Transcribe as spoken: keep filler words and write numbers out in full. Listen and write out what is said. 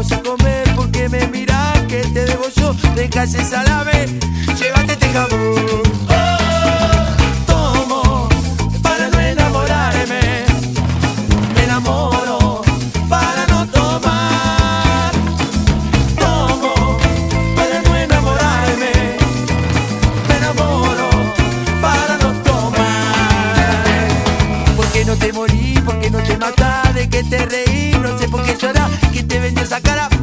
vamos a comer porque me mirás que te debo yo. Deja ese salame, llévate este jamón. Tomo para no enamorarme, me enamoro para no tomar. Tomo para no enamorarme, me enamoro para no tomar. ¿Por qué no te morí? ¿Por qué no te matás? ¿De qué te reí? No sé por qué llorás. ¿Quién te vendió esa cara?